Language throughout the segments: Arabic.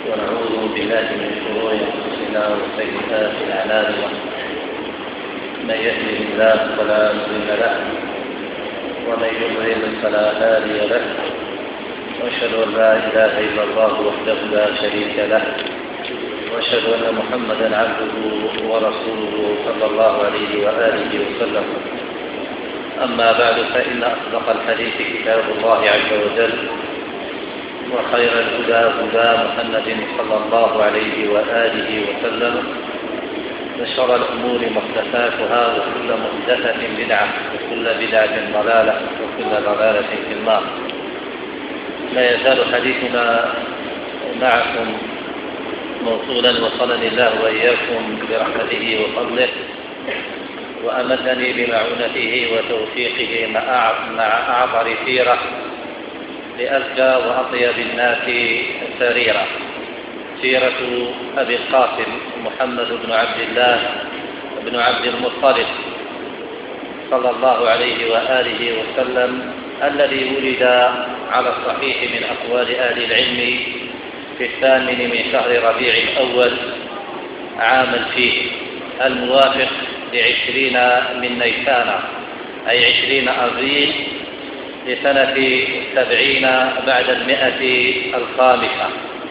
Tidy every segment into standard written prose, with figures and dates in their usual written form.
ونعوذ بالله من شرور انفسنا وسيئات اعمالنا. من يهده الله فلا مضل له ومن يضلل فلا هادي له، واشهد ان لا اله الا الله وحده لا شريك له، واشهد ان محمدا عبده ورسوله صلى الله عليه واله وسلم. اما بعد، فان اصدق الحديث كتاب الله عز وجل، وخير الهدى هدى محمد صلى الله عليه وآله وسلم، وشر الأمور محدثاتها، وكل محدثة بدعة، وكل بدعة ضلالة، وكل ضلالة في النار. لا يزال حديثنا معكم موصولا، وصلني الله وإياكم برحمته وفضله، وأمدني بمعونته وتوفيقه مع أعطر سيرة لأزكى وأطيب الناس سريرا، سيرة أبي القاسم محمد بن عبد الله بن عبد المطلب صلى الله عليه وآله وسلم، الذي ولد على الصحيح من أقوال أهل العلم في 8 من شهر ربيع الأول عام الفيل، الموافق ل20 من نيسان، أي 20 أبريل لسنة 70 بعد 100 الخامسة.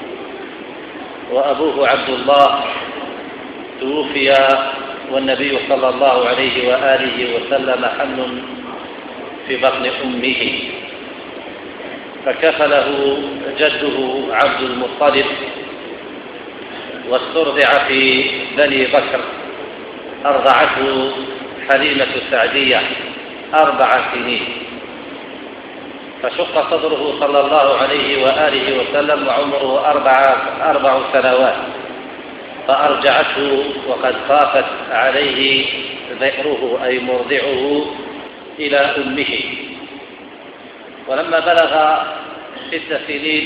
وأبوه عبد الله توفي والنبي صلى الله عليه وآله وسلم حمل في بطن أمه، فكفله جده عبد المطلب، واسترضع في بني بكر، أرضعته حليمة السعدية 4 سنين، فشق صدره صلى الله عليه وآله وسلم وعمره 4 سنوات، فأرجعته وقد خافت عليه ذئره أي مرضعه إلى أمه. ولما بلغ 6 سنين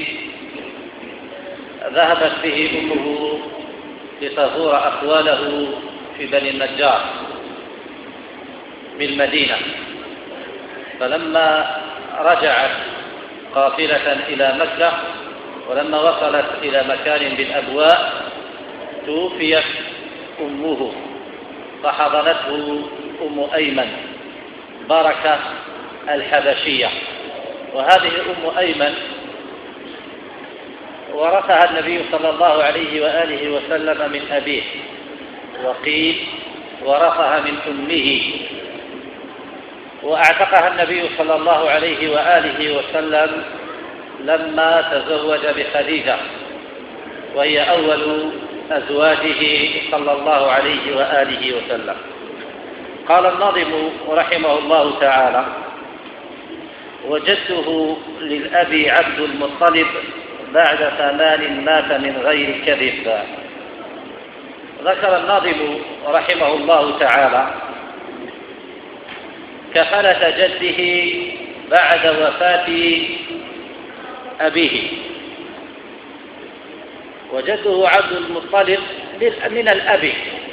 ذهبت به أمه لتزور أخواله في بني النجار بالمدينة، فلما رجعت قافلة إلى مكة، ولما وصلت إلى مكان بالأبواء توفيت أمه، فحضنته أم أيمن بركة الحبشية. وهذه أم أيمن ورثها النبي صلى الله عليه وآله وسلم من أبيه، وقيل ورثها من أمه، وأعتقها النبي صلى الله عليه وآله وسلم لما تزوج بخديجة، وهي أول أزواجه صلى الله عليه وآله وسلم. قال الناظم رحمه الله تعالى: وجدته للأبي عبد المطلب بعد 8 مات من غير كذب. ذكر الناظم رحمه الله تعالى كفلة جده بعد وفاة أبيه، وجده عبد المطلب من الأب،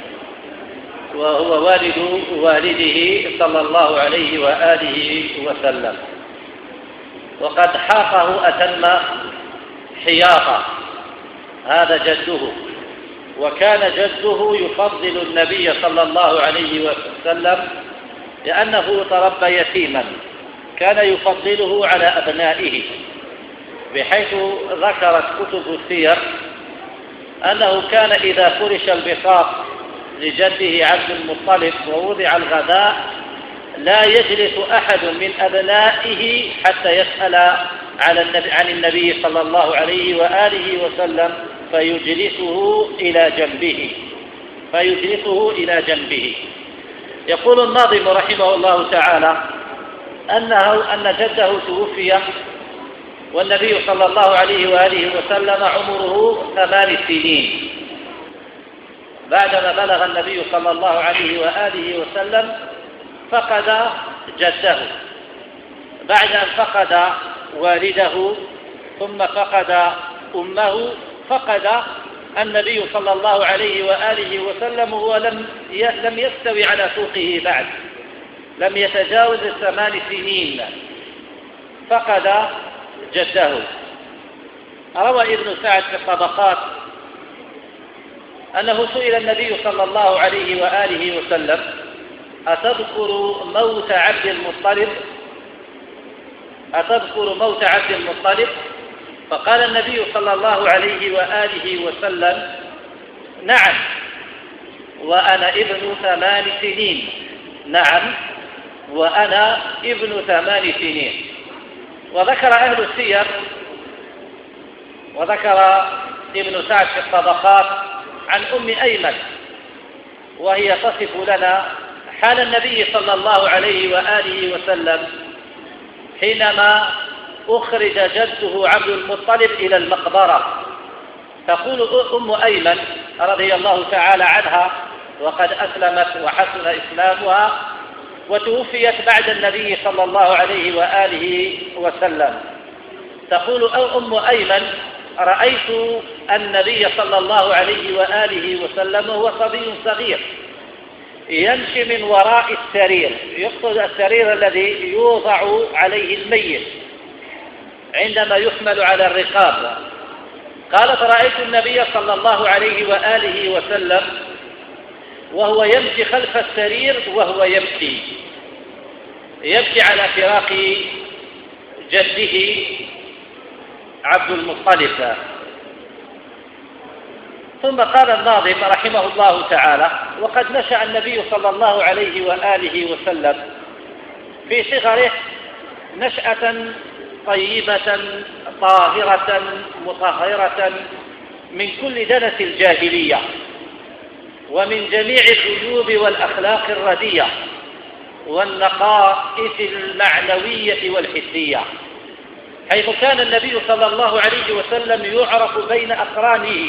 وهو والد والده صلى الله عليه وآله وسلم، وقد حاقه أتم حياطة هذا جده. وكان جده يفضل النبي صلى الله عليه وسلم لأنه تربى يتيما، كان يفضله على أبنائه، بحيث ذكرت كتب السير أنه كان إذا فرش البساط لجده عبد المطلب ووضع الغداء لا يجلس أحد من أبنائه حتى يسأل عن النبي صلى الله عليه وآله وسلم فيجلسه إلى جنبه. يقول الناظم رحمه الله تعالى أن جده توفي والنبي صلى الله عليه وآله وسلم عمره 8 سنين. بعدما بلغ النبي صلى الله عليه وآله وسلم فقد جده، بعد أن فقد والده ثم فقد أمه، فقد النبي صلى الله عليه وآله وسلم هو لم يستوي على سوقه بعد، لم يتجاوز 8 سنين، فقد جده. روى ابن سعد في الطبقات أنه سئل النبي صلى الله عليه وآله وسلم: أتذكر موت عبد المطلب؟ أتذكر موت عبد المطلب؟ فقال النبي صلى الله عليه وآله وسلم: نعم، وأنا ابن 8 سنين. نعم، وأنا ابن 8 سنين. وذكر أهل السير، وذكر ابن سعد في الطبقات عن أم أيمن، وهي تصف لنا حال النبي صلى الله عليه وآله وسلم حينما أخرج جده عبد المطلب إلى المقبرة. تقول أم أيمن رضي الله تعالى عنها، وقد أسلمت وحسن إسلامها وتوفيت بعد النبي صلى الله عليه وآله وسلم، تقول أم أيمن: رأيت النبي صلى الله عليه وآله وسلم وهو صبي صغير يمشي من وراء السرير، يقصد السرير الذي يوضع عليه الميت عندما يحمل على الرقاب. قالت: رأيت النبي صلى الله عليه وآله وسلم وهو يمشي خلف السرير وهو يبكي على فراق جده عبد المطلب. ثم قال الناظم رحمه الله تعالى: وقد نشأ النبي صلى الله عليه وآله وسلم في صغره نشأة طيبة طاهرة مطهرة من كل دنس الجاهلية ومن جميع العيوب والأخلاق الردية والنقائص المعنوية والحسية، حيث كان النبي صلى الله عليه وسلم يعرف بين أقرانه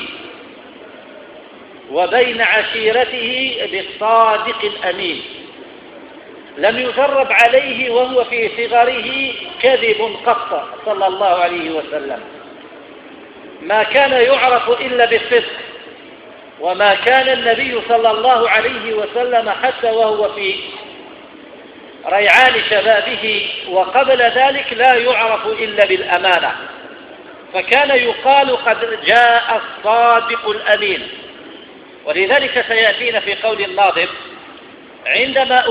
وبين عشيرته بالصادق الأمين. لم يجرب عليه وهو في صغره كذب قط صلى الله عليه وسلم، ما كان يعرف إلا بالصدق. وما كان النبي صلى الله عليه وسلم حتى وهو في ريعان شبابه وقبل ذلك لا يعرف إلا بالأمانة، فكان يقال: قد جاء الصادق الأمين. ولذلك سيأتينا في قول الناظم: عندما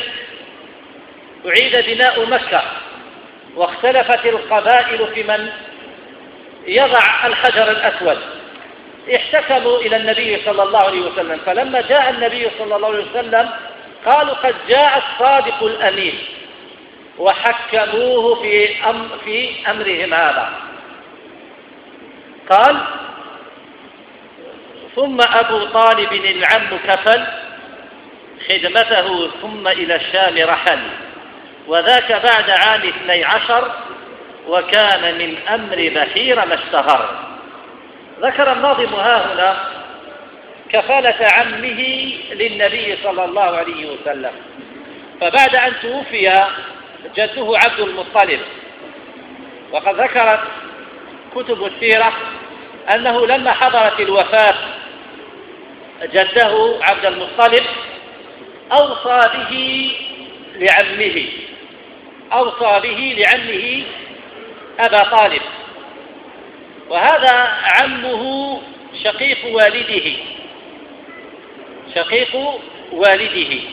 أعيد بناء مكة واختلفت القبائل في من يضع الحجر الأسود، احتكموا إلى النبي صلى الله عليه وسلم، فلما جاء النبي صلى الله عليه وسلم قالوا: قد جاء الصادق الأمين، وحكموه في أمرهم هذا. قال: ثم أبو طالب العم كفل خدمته ثم إلى الشام رحل، وذاك بعد عام 12 وكان من أمر بحير ما اشتهر. ذكر الناظم ها هنا كفالة عمه للنبي صلى الله عليه وسلم، فبعد أن توفي جده عبد المطلب، وقد ذكرت كتب السيرة أنه لما حضرت الوفاة جده عبد المطلب أوصى به لعمه أبا طالب، وهذا عمه شقيق والده،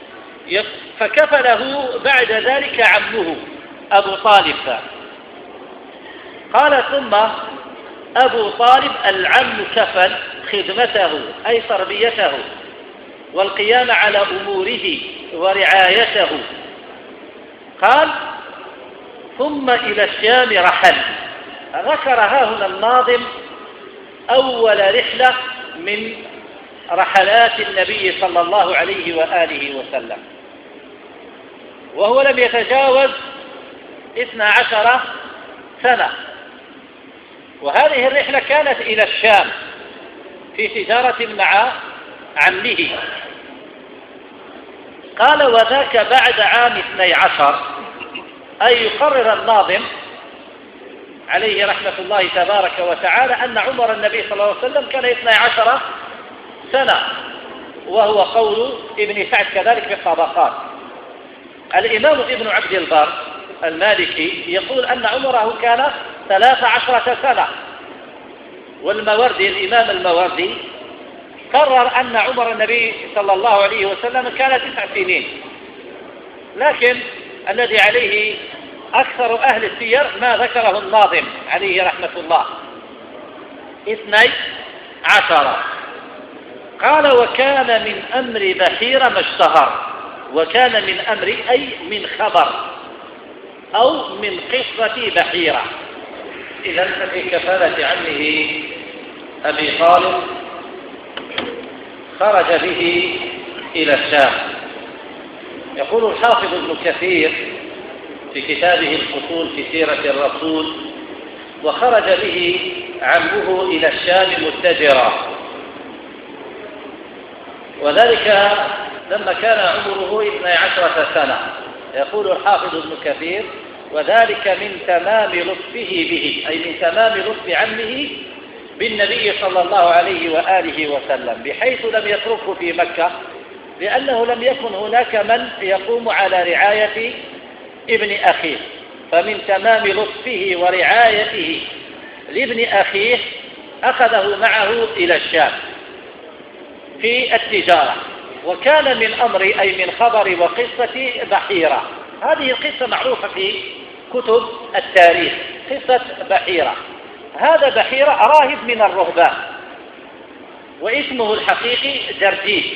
فكفله بعد ذلك عمه أبو طالب. قال: ثم أبو طالب العم كفل خدمته أي تربيته والقيام على أموره ورعايته. قال: ثم إلى الشام رحل. ذكر ها هنا الناظم أول رحلة من رحلات النبي صلى الله عليه وآله وسلم، وهو لم يتجاوز 12 سنة، وهذه الرحلة كانت إلى الشام في تجارة مع عمه. قال: وذاك بعد عام 12، أي يقرر الناظم عليه رحمة الله تبارك وتعالى أن عمر النبي صلى الله عليه وسلم كان 12 سنة، وهو قول ابن سعد كذلك في الطبقات. الإمام ابن عبد البر المالكي يقول أن عمره كان 13 سنة، والماوردي الإمام الماوردي قرر أن عمر النبي صلى الله عليه وسلم كان 9 سنين، لكن الذي عليه أكثر أهل السير ما ذكره الناظم عليه رحمة الله 12. قال: وكان من أمر بحيرة ما اشتهر. وكان من أمر أي من خبر أو من قصة بحيرة. إذن ففي كفالة عمه أبي طالب خرج به إلى الشام. يقول الحافظ ابن كثير في كتابه الفصول في سيرة الرسول: وخرج به عمه إلى الشام متجرا، وذلك لما كان عمره 12 سنة. يقول الحافظ ابن كثير: وذلك من تمام لطفه به، أي من تمام لطف عمه بالنبي صلى الله عليه وآله وسلم، بحيث لم يتركه في مكة، لأنه لم يكن هناك من يقوم على رعاية ابن أخيه. فمن تمام لطفه ورعايته لابن أخيه أخذه معه إلى الشام في التجارة. وكان من أمر أي من خبر وقصة بحيرة. هذه القصة معروفة في كتب التاريخ، قصة بحيرة. هذا بحيرة راهب من الرهبان، واسمه الحقيقي جرجيس.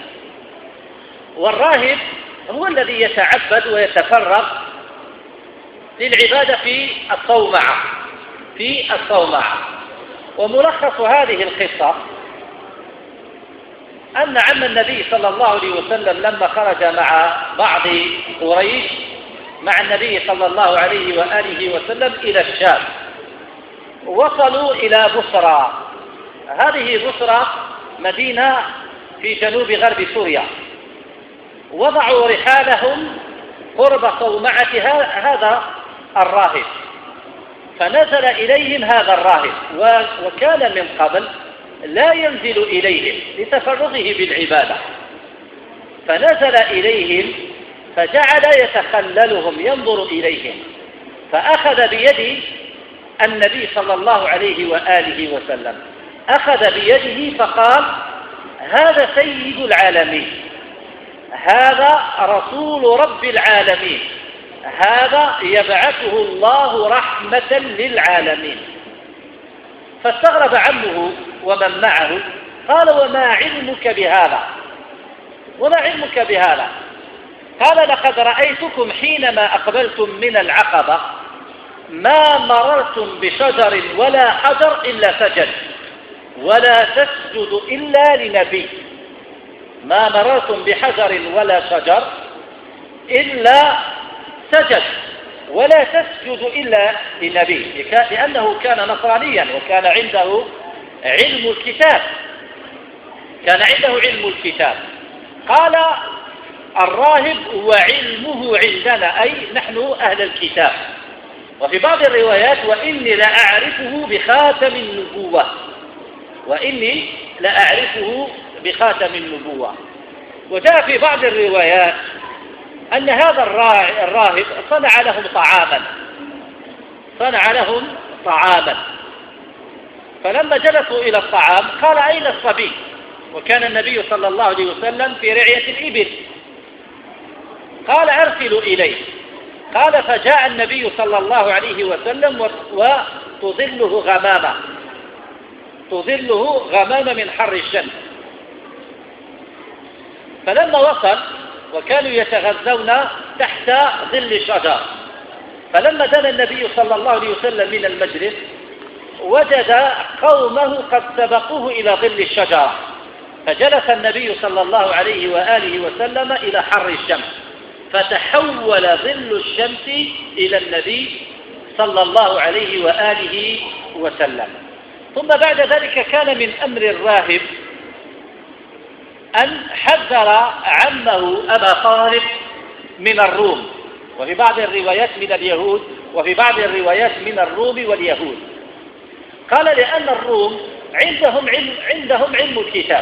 والراهب هو الذي يتعبد ويتفرغ للعبادة في الصومعة. وملخص هذه القصة أن عم النبي صلى الله عليه وسلم لما خرج مع بعض قريش مع النبي صلى الله عليه وآله وسلم إلى الشام، وصلوا إلى بصرى. هذه بصرى مدينة في جنوب غرب سوريا. وضعوا رحالهم قرب صومعة هذا الراهب، فنزل إليهم هذا الراهب، وكان من قبل لا ينزل إليهم لتفرغه بالعبادة، فنزل إليهم فجعل يتخللهم ينظر إليهم، فأخذ بيد النبي صلى الله عليه وآله وسلم، أخذ بيده فقال: هذا سيد العالمين، هذا رسول رب العالمين، هذا يبعثه الله رحمة للعالمين. فاستغرب عمه ومن معه، قال: وما علمك بهذا؟ وما علمك بهذا؟ قال: لقد رأيتكم حينما أقبلتم من العقبة ما مررتم بشجر ولا حجر إلا سجد، ولا تسجد إلا لنبي. ما مررتم بحجر ولا شجر إلا سجد، ولا تسجد إلا لنبي، لأنه كان نصرانيا وكان عنده علم الكتاب، قال الراهب: وعلمه عندنا، أي نحن أهل الكتاب. وفي بعض الروايات: وإني لأعرفه بخاتم النبوة. وجاء في بعض الروايات أن هذا الراهب صنع لهم طعاما، فلما جلسوا إلى الطعام قال: أين الصبي؟ وكان النبي صلى الله عليه وسلم في رعية الإبل. قال: أرسلوا إليه. قال: فجاء النبي صلى الله عليه وسلم وتظله غمامة من حر الشمس. فلما وصل وكانوا يتغذون تحت ظل الشجر، فلما دنا النبي صلى الله عليه وسلم من المجلس وجد قومه قد سبقوه إلى ظل الشجرة، فجلس النبي صلى الله عليه وآله وسلم إلى حر الشمس، فتحول ظل الشمس إلى النبي صلى الله عليه وآله وسلم. ثم بعد ذلك كان من أمر الراهب أن حذر عمه أبا طالب من الروم، وفي بعض الروايات من اليهود، وفي بعض الروايات من الروم واليهود. قال: لأن الروم عندهم علم الكتاب،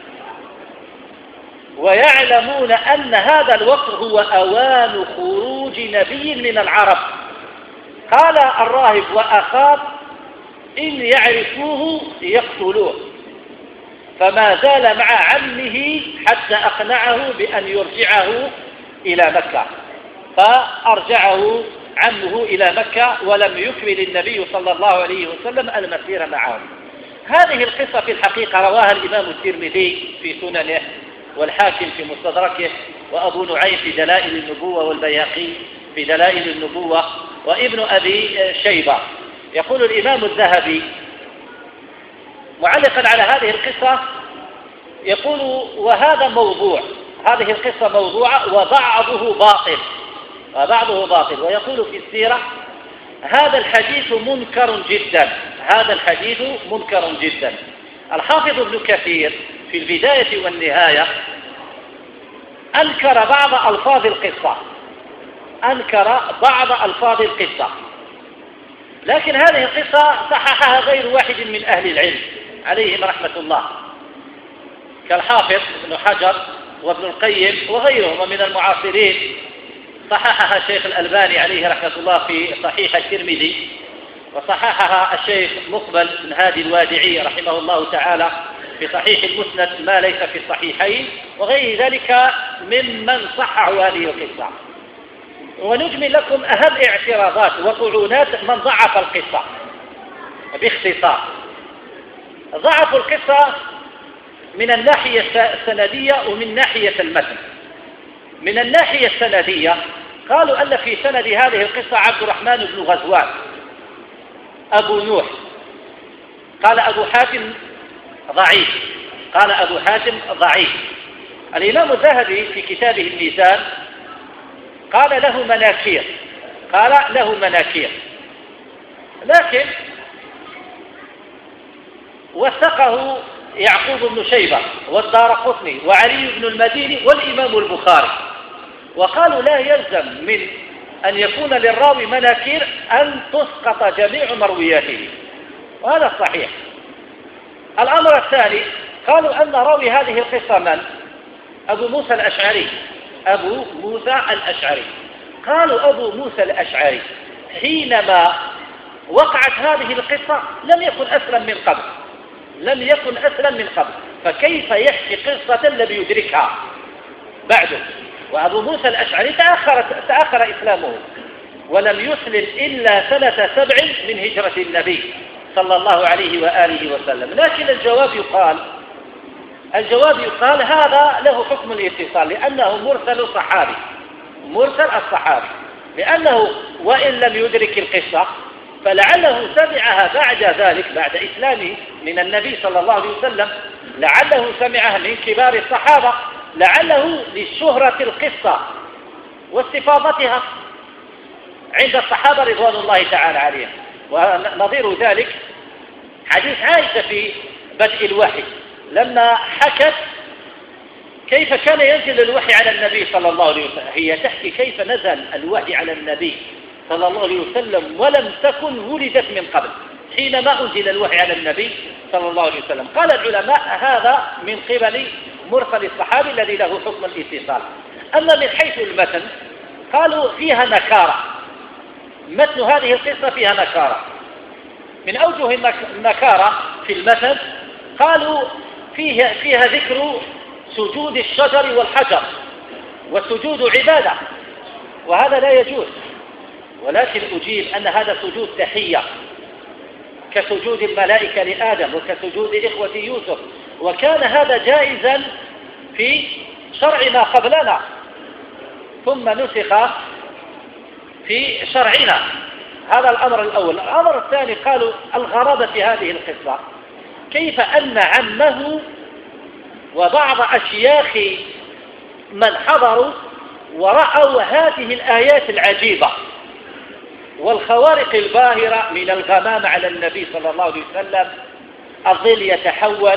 ويعلمون أن هذا الوقت هو أوان خروج نبي من العرب. قال الراهب: وأخاف إن يعرفوه يقتلوه، فما زال مع عمه حتى أقنعه بأن يرجعه إلى مكة، فأرجعه عمه إلى مكة ولم يكمل النبي صلى الله عليه وسلم المسير معهم. هذه القصة في الحقيقة رواها الإمام الترمذي في سننه، والحاكم في مستدركه، وأبو نعيم في دلائل النبوة، والبيهقي في دلائل النبوة، وابن أبي شيبة. يقول الإمام الذهبي معلقا على هذه القصة، يقول: وهذا موضوع، هذه القصة موضوعة وبعضه باطل. ويقول في السيرة: هذا الحديث منكر جدا، هذا الحديث منكر جدا. الحافظ ابن كثير في البداية والنهاية أنكر بعض ألفاظ القصة، لكن هذه القصة صححها غير واحد من أهل العلم عليهم رحمة الله، كالحافظ ابن حجر وابن القيم وغيرهم من المعاصرين. صححها الشيخ الألباني عليه رحمة الله في صحيح الترمذي، وصححها الشيخ مقبل بن هادي الوادعي رحمه الله تعالى في صحيح المسند ما ليس في الصحيحين، وغير ذلك ممن صححوا هذه القصة. ونجمل لكم أهم اعتراضات وطعونات من ضعف القصة باختصار. ضعف القصة من الناحية السندية ومن ناحية المتن. من الناحية السندية قالوا أن في سند هذه القصة عبد الرحمن بن غزوان أبو نوح. قال أبو حاتم ضعيف. الإمام الذهبي في كتابه الميزان قال له مناكير، لكن وثقه يعقوب بن شيبة والدارقطني وعلي بن المديني والإمام البخاري، وقالوا لا يلزم من أن يكون للراوي مناكير أن تسقط جميع مروياته، وهذا الصحيح. الأمر الثاني قالوا أن راوي هذه القصة من؟ أبو موسى الأشعري. قالوا أبو موسى الأشعري حينما وقعت هذه القصة لم يكن أسلم من قبل، فكيف يحكي قصة لم يدركها بعده؟ وأبو موسى الأشعري تأخر إسلامه ولم يسلم إلا سنة 7 من هجرة النبي صلى الله عليه وآله وسلم. لكن الجواب يقال هذا له حكم الاتصال، لأنه مرسل الصحابي، لأنه وإن لم يدرك القصة فلعله سمعها بعد ذلك، بعد إسلامه من النبي صلى الله عليه وسلم، لعله سمعها من كبار الصحابة، لعله لشهرة القصة واستفاضتها عند الصحابة رضوان الله تعالى عليهم. ونظير ذلك حديث عائشة في بدء الوحي لما حكت كيف كان ينزل الوحي على النبي صلى الله عليه وسلم. هي تحكي كيف نزل الوحي على النبي صلى الله عليه وسلم ولم تكن ولدت من قبل، حينما أنزل الوحي على النبي صلى الله عليه وسلم. قال العلماء هذا من قبل مرسل الصحابي الذي له حكم الاتصال. أما من حيث المتن قالوا فيها نكارة، متن هذه القصة فيها نكارة. من أوجه النكارة في المتن قالوا فيها ذكر سجود الشجر والحجر، والسجود عبادة وهذا لا يجوز، ولكن أجيب أن هذا سجود تحية كسجود الملائكة لآدم وكسجود إخوة يوسف، وكان هذا جائزا في شرع ما قبلنا ثم نسخ في شرعنا. هذا الأمر الأول. الأمر الثاني قالوا الغرابة في هذه القصة كيف أن عمه وبعض أشياخ من حضروا ورأوا هذه الآيات العجيبة والخوارق الباهرة من الغمام على النبي صلى الله عليه وسلم، الظل يتحول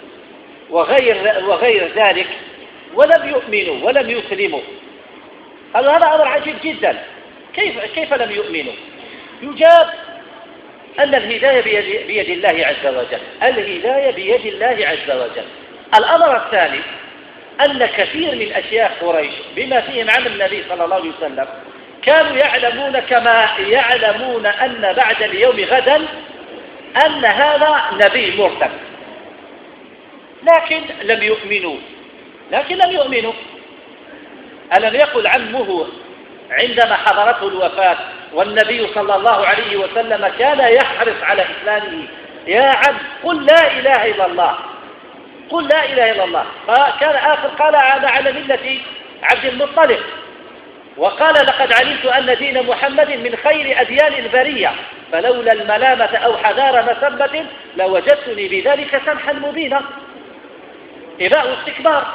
وغير ذلك، ولم يؤمنوا ولم يسلموا. هذا أمر عجيب جدا. كيف لم يؤمنوا؟ يجاب أن الهداية بيد الله عز وجل، الهداية بيد الله عز وجل. الأمر الثاني أن كثير من أشياخ قريش بما فيهم عم النبي صلى الله عليه وسلم كانوا يعلمون كما يعلمون أن بعد اليوم غدا أن هذا نبي مرسل، لكن لم يؤمنوا. ألم يقل عمه عندما حضرته الوفاة والنبي صلى الله عليه وسلم كان يحرص على إسلامه: يا عم قل لا إله إلا الله، قل لا إله إلا الله. فكان آخر قال: أنا على ملة عبد المطلب، وقال: لقد علمت أن دين محمد من خير أديان البرية، فلولا الملامة أو حذار مسبة لوجدتني بذلك سمحا مبينا. إباء واستكبار.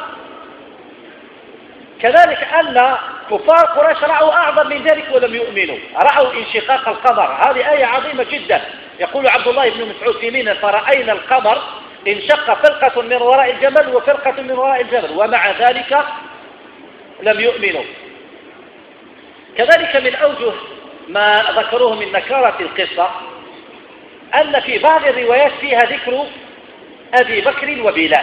كذلك أن كفار قريش رأوا أعظم من ذلك ولم يؤمنوا، رأوا انشقاق القمر. هذه آية عظيمة جدا. يقول عبد الله بن مسعود في منى: فرأينا القمر انشق فرقة من وراء الجبل وفرقة من وراء الجبل، ومع ذلك لم يؤمنوا. كذلك من أوجه ما ذكروه من نكارة القصة أن في بعض الروايات فيها ذكر أبي بكر وبلال،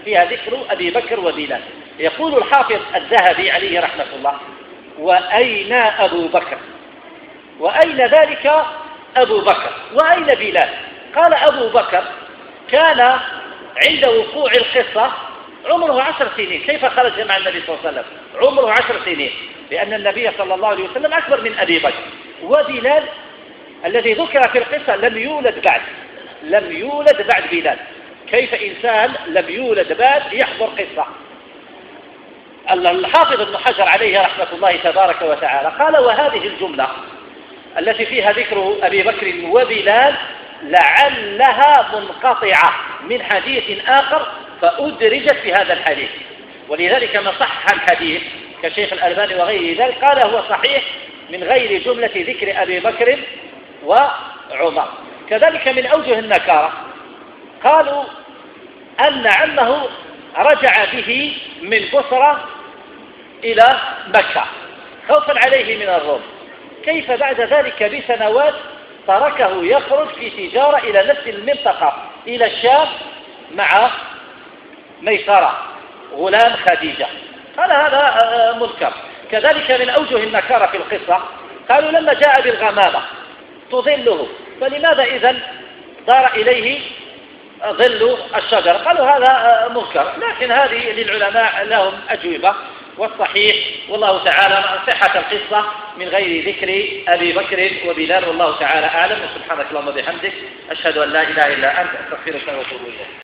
يقول الحافظ الذهبي عليه رحمة الله: وأين أبو بكر؟ وأين ذلك أبو بكر؟ وأين بلال؟ قال: أبو بكر كان عند وقوع القصة عمره 10 سنين. كيف خرج مع النبي صلى الله عليه وسلم؟ عمره 10 سنين، لأن النبي صلى الله عليه وسلم أكبر من أبي بكر. وبلال الذي ذكر في القصة لم يولد بعد بلال. كيف إنسان لم يولد بعد يحضر قصة؟ الحافظ ابن حجر عليه رحمة الله تبارك وتعالى قال: وهذه الجملة التي فيها ذكر أبي بكر وبلال لعلها منقطعة من حديث آخر فأدرجت في هذا الحديث، ولذلك من صحح الحديث كشيخ الألباني وغيره ذلك قال: هو صحيح من غير جملة ذكر أبي بكر وعمر. كذلك من أوجه النكارة قالوا أن عمه رجع به من بصرة إلى مكة خوفا عليه من الروم. كيف بعد ذلك بسنوات تركه يخرج في تجارة إلى نفس المنطقة إلى الشام مع ميسرة غلام خديجة؟ قال: هذا منكر. كذلك من أوجه النكارة في القصة قالوا: لما جاء بالغمامة تظله، فلماذا إذن دار إليه ظل الشجر؟ قالوا: هذا منكر. لكن هذه للعلماء لهم أجوبة، والصحيح والله تعالى صحة القصة من غير ذكر أبي بكر وبلال، والله تعالى أعلم. وسبحانك اللهم وبحمدك، أشهد أن لا إله إلا أنت، أستغفرك وأتوب إليك.